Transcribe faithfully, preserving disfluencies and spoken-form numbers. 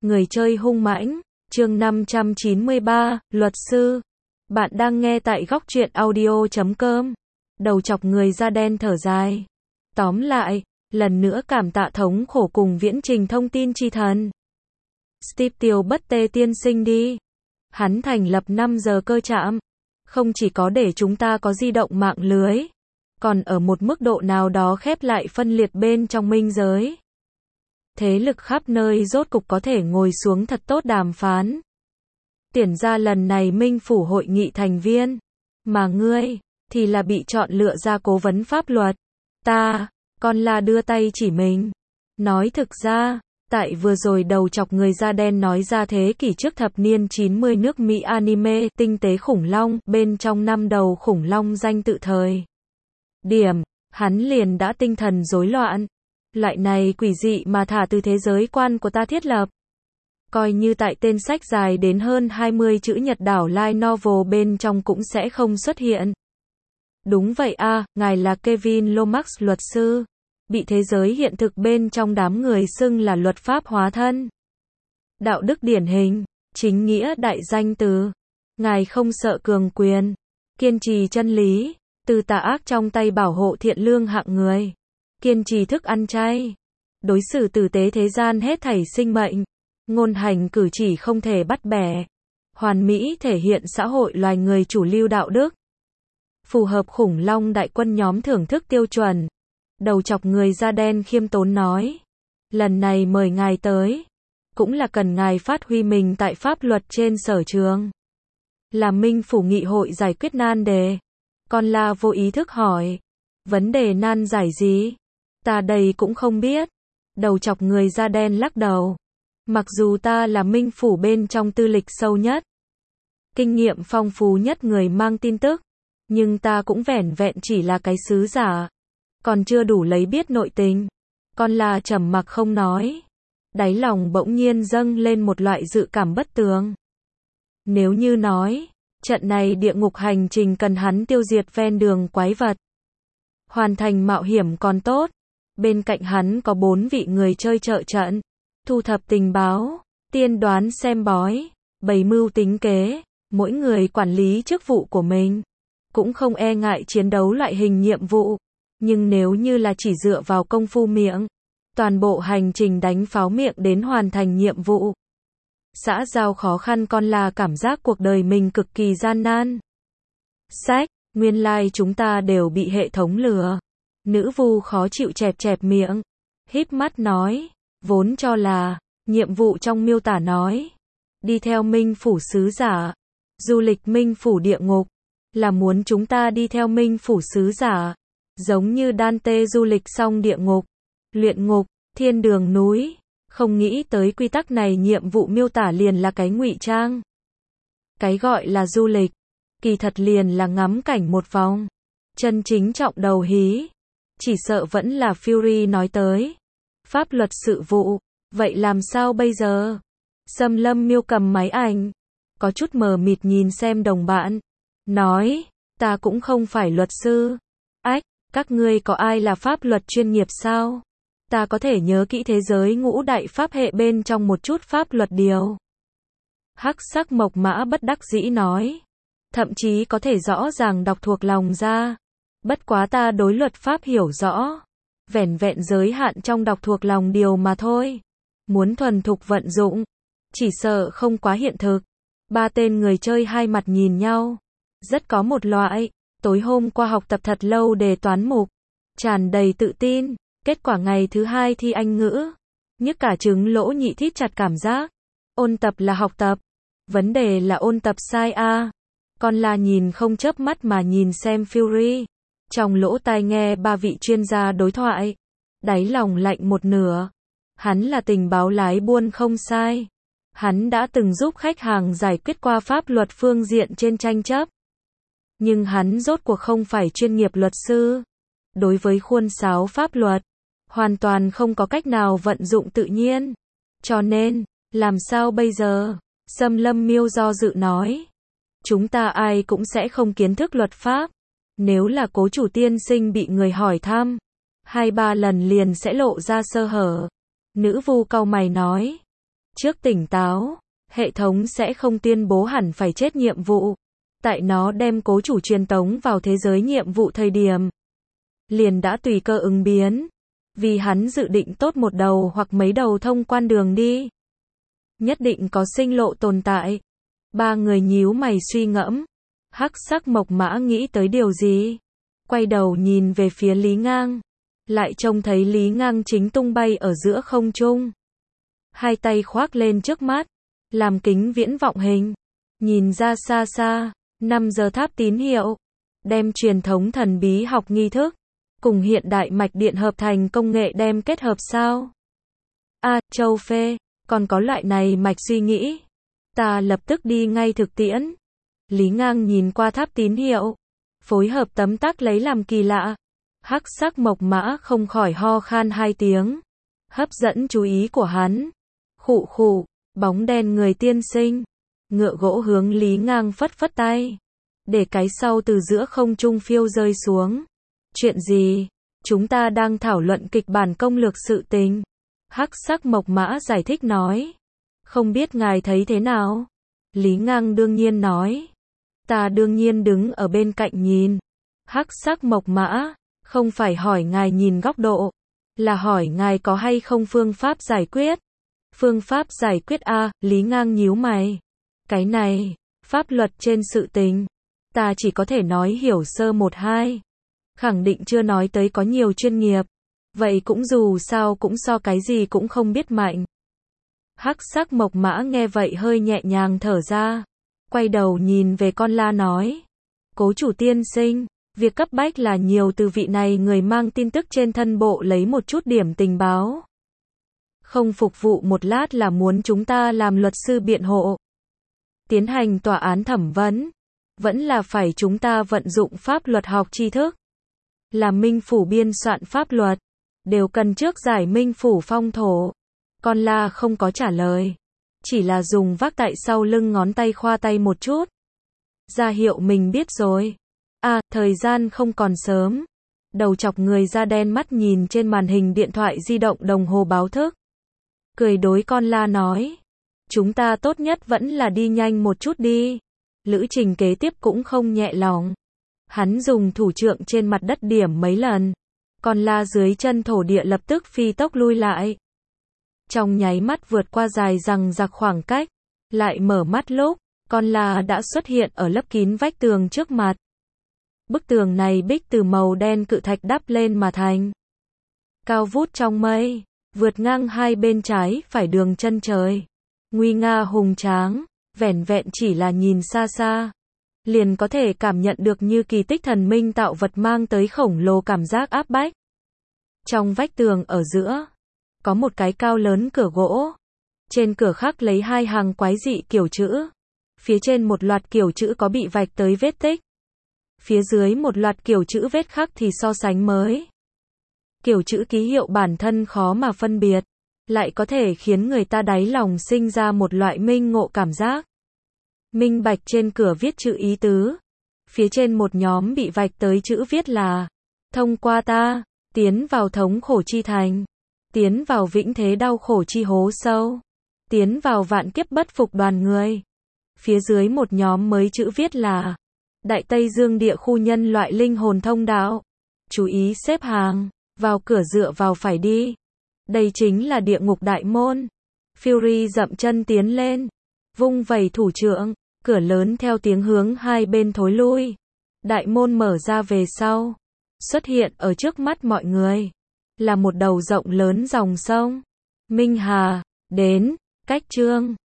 Người chơi hung mãnh, chương năm trăm chín mươi ba, luật sư. Bạn đang nghe tại góc truyện audio chấm com. Đầu chọc người da đen thở dài. Tóm lại, lần nữa cảm tạ thống khổ cùng viễn trình thông tin chi thần. Steve Tiêu bất tê tiên sinh đi. Hắn thành lập năm giờ cơ trạm. Không chỉ có để chúng ta có di động mạng lưới, còn ở một mức độ nào đó khép lại phân liệt bên trong minh giới. Thế lực khắp nơi rốt cục có thể ngồi xuống thật tốt đàm phán. Tiền ra lần này Minh Phủ hội nghị thành viên, mà ngươi, thì là bị chọn lựa ra cố vấn pháp luật. Ta, con là đưa tay chỉ mình. Nói thực ra, tại vừa rồi đầu chọc người da đen nói ra thế kỷ trước thập niên chín mươi nước Mỹ anime tinh tế khủng long, bên trong năm đầu khủng long danh tự thời điểm, hắn liền đã tinh thần rối loạn. Loại này quỷ dị mà thả từ thế giới quan của ta thiết lập. Coi như tại tên sách dài đến hơn hai mươi chữ Nhật đảo light novel bên trong cũng sẽ không xuất hiện. Đúng vậy a, à, ngài là Kevin Lomax luật sư. Bị thế giới hiện thực bên trong đám người xưng là luật pháp hóa thân. Đạo đức điển hình, chính nghĩa đại danh từ. Ngài không sợ cường quyền, kiên trì chân lý, từ tà ác trong tay bảo hộ thiện lương hạng người. Kiên trì thức ăn chay, đối xử tử tế thế gian hết thảy sinh mệnh, ngôn hành cử chỉ không thể bắt bẻ, hoàn mỹ thể hiện xã hội loài người chủ lưu đạo đức, phù hợp khủng long đại quân nhóm thưởng thức tiêu chuẩn. Đầu chọc người da đen khiêm tốn nói, lần này mời ngài tới, cũng là cần ngài phát huy mình tại pháp luật trên sở trường. Là Minh Phủ nghị hội giải quyết nan đề. Con la vô ý thức hỏi, vấn đề nan giải gì? Ta đây cũng không biết. Đầu chọc người da đen lắc đầu. Mặc dù ta là Minh Phủ bên trong tư lịch sâu nhất, kinh nghiệm phong phú nhất người mang tin tức, nhưng ta cũng vẻn vẹn chỉ là cái sứ giả, còn chưa đủ lấy biết nội tình. Con la trầm mặc không nói. Đáy lòng bỗng nhiên dâng lên một loại dự cảm bất tường. Nếu như nói, trận này địa ngục hành trình cần hắn tiêu diệt ven đường quái vật, hoàn thành mạo hiểm còn tốt. Bên cạnh hắn có bốn vị người chơi trợ trận, thu thập tình báo, tiên đoán xem bói, bày mưu tính kế, mỗi người quản lý chức vụ của mình, cũng không e ngại chiến đấu loại hình nhiệm vụ. Nhưng nếu như là chỉ dựa vào công phu miệng, toàn bộ hành trình đánh pháo miệng đến hoàn thành nhiệm vụ, xã giao khó khăn, con là cảm giác cuộc đời mình cực kỳ gian nan. Sách, nguyên lai like chúng ta đều bị hệ thống lừa. Nữ vu khó chịu chẹp chẹp miệng, híp mắt nói, vốn cho là, nhiệm vụ trong miêu tả nói, đi theo Minh Phủ sứ giả, du lịch Minh Phủ địa ngục, là muốn chúng ta đi theo Minh Phủ sứ giả, giống như Dante du lịch xong địa ngục, luyện ngục, thiên đường núi, không nghĩ tới quy tắc này nhiệm vụ miêu tả liền là cái ngụy trang. Cái gọi là du lịch, kỳ thật liền là ngắm cảnh một vòng, chân chính trọng đầu hí. Chỉ sợ vẫn là Fury nói tới. Pháp luật sự vụ, vậy làm sao bây giờ? Xâm Lâm Miêu cầm máy ảnh, có chút mờ mịt nhìn xem đồng bạn, nói, ta cũng không phải luật sư. Ách, các ngươi có ai là pháp luật chuyên nghiệp sao? Ta có thể nhớ kỹ thế giới ngũ đại pháp hệ bên trong một chút pháp luật điều. Hắc sắc mộc mã bất đắc dĩ nói, thậm chí có thể rõ ràng đọc thuộc lòng ra. Bất quá ta đối luật pháp hiểu rõ, vẻn vẹn giới hạn trong đọc thuộc lòng điều mà thôi. Muốn thuần thục vận dụng, chỉ sợ không quá hiện thực. Ba tên người chơi hai mặt nhìn nhau, rất có một loại, tối hôm qua học tập thật lâu đề toán mục, tràn đầy tự tin, kết quả ngày thứ hai thi Anh ngữ, nhức cả trứng lỗ nhị thít chặt cảm giác. Ôn tập là học tập, vấn đề là ôn tập sai a. À. Con là nhìn không chớp mắt mà nhìn xem Fury. Trong lỗ tai nghe ba vị chuyên gia đối thoại, đáy lòng lạnh một nửa. Hắn là tình báo lái buôn không sai. Hắn đã từng giúp khách hàng giải quyết qua pháp luật phương diện trên tranh chấp. Nhưng hắn rốt cuộc không phải chuyên nghiệp luật sư. Đối với khuôn sáo pháp luật, hoàn toàn không có cách nào vận dụng tự nhiên. Cho nên, làm sao bây giờ? Xâm Lâm Miêu do dự nói. Chúng ta ai cũng sẽ không kiến thức luật pháp. Nếu là cố chủ tiên sinh bị người hỏi thăm, hai ba lần liền sẽ lộ ra sơ hở. Nữ vu cau mày nói. trước tỉnh táo, hệ thống sẽ không tuyên bố hẳn phải chết nhiệm vụ. Tại nó đem cố chủ truyền tống vào thế giới nhiệm vụ thời điểm, liền đã tùy cơ ứng biến. Vì hắn dự định tốt một đầu hoặc mấy đầu thông quan đường đi. Nhất định có sinh lộ tồn tại. Ba người nhíu mày suy ngẫm. Hắc sắc mộc mã nghĩ tới điều gì? Quay đầu nhìn về phía Lý Ngang. Lại trông thấy Lý Ngang chính tung bay ở giữa không trung. Hai tay khoác lên trước mắt. Làm kính viễn vọng hình. Nhìn ra xa xa. Năm giờ tháp tín hiệu. Đem truyền thống thần bí học nghi thức. Cùng hiện đại mạch điện hợp thành công nghệ đem kết hợp sao? A, à, Châu Phê. Còn có loại này mạch suy nghĩ. Ta lập tức đi ngay thực tiễn. Lý Ngang nhìn qua tháp tín hiệu. Phối hợp tấm tắc lấy làm kỳ lạ. Hắc sắc mộc mã không khỏi ho khan hai tiếng. Hấp dẫn chú ý của hắn. Khụ khụ, bóng đen người tiên sinh. Ngựa gỗ hướng Lý Ngang phất phất tay. Để cái sau từ giữa không trung phiêu rơi xuống. Chuyện gì? Chúng ta đang thảo luận kịch bản công lược sự tình. Hắc sắc mộc mã giải thích nói. Không biết ngài thấy thế nào? Lý Ngang đương nhiên nói. Ta đương nhiên đứng ở bên cạnh nhìn. Hắc sắc mộc mã, không phải hỏi ngài nhìn góc độ, là hỏi ngài có hay không phương pháp giải quyết. Phương pháp giải quyết a, Lý Ngang nhíu mày. Cái này, pháp luật trên sự tình, ta chỉ có thể nói hiểu sơ một hai. Khẳng định chưa nói tới có nhiều chuyên nghiệp. Vậy cũng dù sao cũng so cái gì cũng không biết mạnh. Hắc sắc mộc mã nghe vậy hơi nhẹ nhàng thở ra. Quay đầu nhìn về con la nói. Cố chủ tiên sinh, việc cấp bách là nhiều từ vị này người mang tin tức trên thân bộ lấy một chút điểm tình báo. Không phục vụ một lát là muốn chúng ta làm luật sư biện hộ. Tiến hành tòa án thẩm vấn. Vẫn là phải chúng ta vận dụng pháp luật học tri thức. Là minh phủ biên soạn pháp luật. Đều cần trước giải minh phủ phong thổ. Con la không có trả lời. Chỉ là dùng vác tại sau lưng ngón tay khoa tay một chút. Ra hiệu mình biết rồi. À, thời gian không còn sớm. Đầu chọc người da đen mắt nhìn trên màn hình điện thoại di động đồng hồ báo thức. Cười đối con la nói. Chúng ta tốt nhất vẫn là đi nhanh một chút đi. Lữ trình kế tiếp cũng không nhẹ lòng. Hắn dùng thủ trượng trên mặt đất điểm mấy lần. Con la dưới chân thổ địa lập tức phi tốc lui lại. Trong nháy mắt vượt qua dài rằng giặc khoảng cách. Lại mở mắt lúc, con la đã xuất hiện ở lấp kín vách tường trước mặt. Bức tường này bích từ màu đen cự thạch đắp lên mà thành. Cao vút trong mây, vượt ngang hai bên trái phải đường chân trời. Nguy nga hùng tráng, vẻn vẹn chỉ là nhìn xa xa. Liền có thể cảm nhận được như kỳ tích thần minh tạo vật mang tới khổng lồ cảm giác áp bách. Trong vách tường ở giữa, có một cái cao lớn cửa gỗ. Trên cửa khắc lấy hai hàng quái dị kiểu chữ. Phía trên một loạt kiểu chữ có bị vạch tới vết tích. Phía dưới một loạt kiểu chữ vết khắc thì so sánh mới. Kiểu chữ ký hiệu bản thân khó mà phân biệt, lại có thể khiến người ta đáy lòng sinh ra một loại minh ngộ cảm giác. Minh bạch trên cửa viết chữ ý tứ. Phía trên một nhóm bị vạch tới chữ viết là: thông qua ta, tiến vào thống khổ chi thành, tiến vào vĩnh thế đau khổ chi hố sâu, tiến vào vạn kiếp bất phục đoàn người. Phía dưới một nhóm mới chữ viết là: Đại Tây Dương địa khu nhân loại linh hồn thông đạo. Chú ý xếp hàng, vào cửa dựa vào phải đi. Đây chính là địa ngục đại môn. Fury dậm chân tiến lên, vung vẩy thủ trượng, cửa lớn theo tiếng hướng hai bên thối lui. Đại môn mở ra về sau, xuất hiện ở trước mắt mọi người, là một đầu rộng lớn dòng sông Minh Hà, đến, cách chương